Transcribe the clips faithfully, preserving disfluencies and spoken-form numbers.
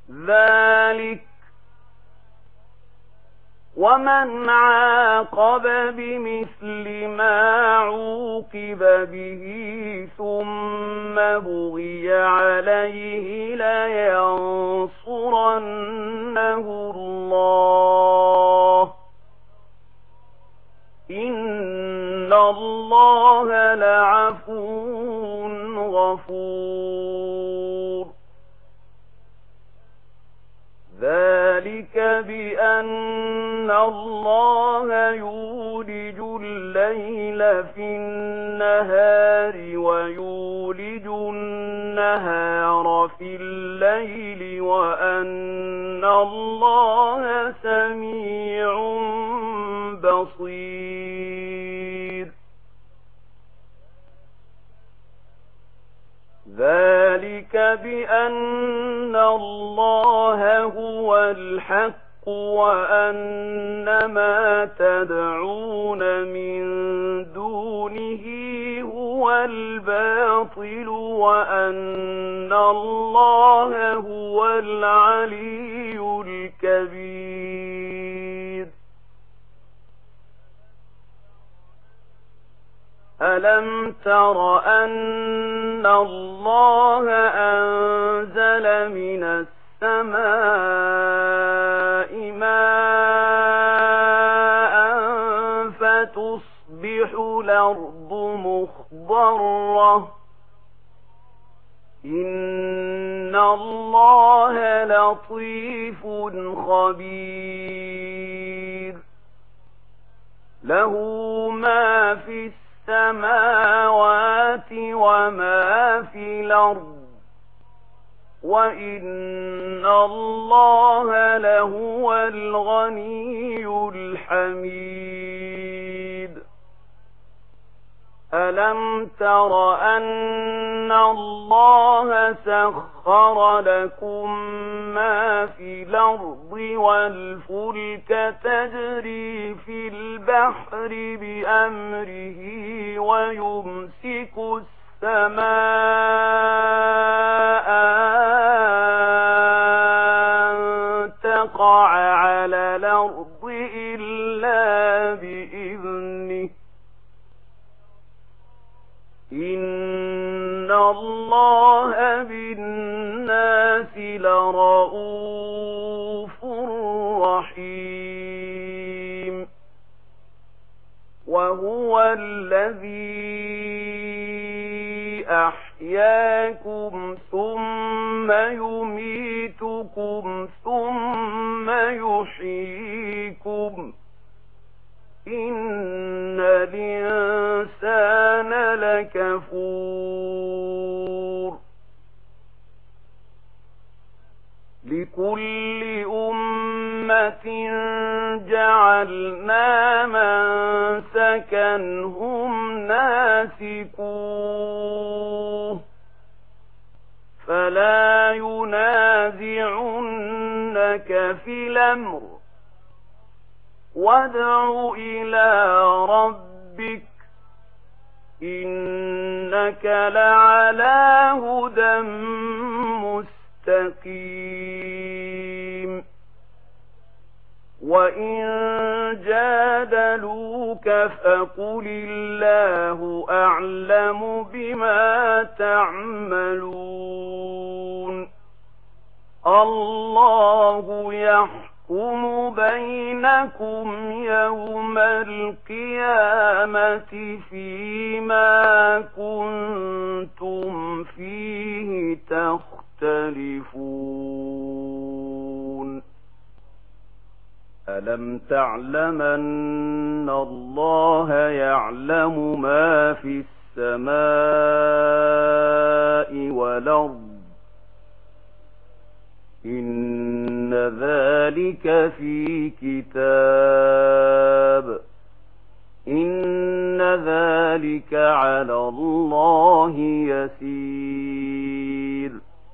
ذلك ومن عاقب بمثل ما عوقب به ثم بغي عليه لينصرنه الله إن الله لعفو غفور. ذلك بأن الله يولج الليل في النهار ويولج النهار في الليل وأن الله سميع بصير. ذلك بأن الله هو الحق وأن ما تدعون من دونه هو الباطل وأن الله هو العلي الكبير. ألم تر أن الله أنزل من السماء ماء فتصبح الأرض مخضرة إن الله لطيف خبير. له ما في السماوات وما في الأرض وإن الله لهو الغني الحميد. ألم تر أن الله سخر لكم ما في الأرض والفلك تجري في البحر بأمره ويمسك السماء أن تقع على الأرض إلا بإذنه إن الله بالناس لرءوف رحيم. وهو الذي أحياكم ثم يميتكم ثم يحييكم إن الإنسان لكفور. لكل أمة جعلنا منسكا هم ناسكوه فلا ينازعنك في الأمر وادع إلى ربك إنك لعلى هدى مستقيم. وإن جادلوك فقل الله أعلم بما تعملون الله يحكم بينكم يوم القيامة فيما كنتم فيه تختلفون. ألم تعلم أن الله يعلم ما في السماء والأرض إن ذلك في كتاب إن ذلك على الله يسير.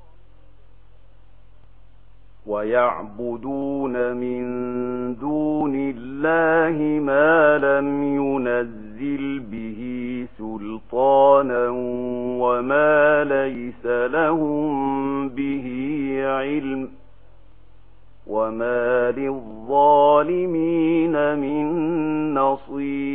ويعبدون من دون الله ما لم ينزل به سلطانا وما ليس لهم به علم وما للظالمين من نصير.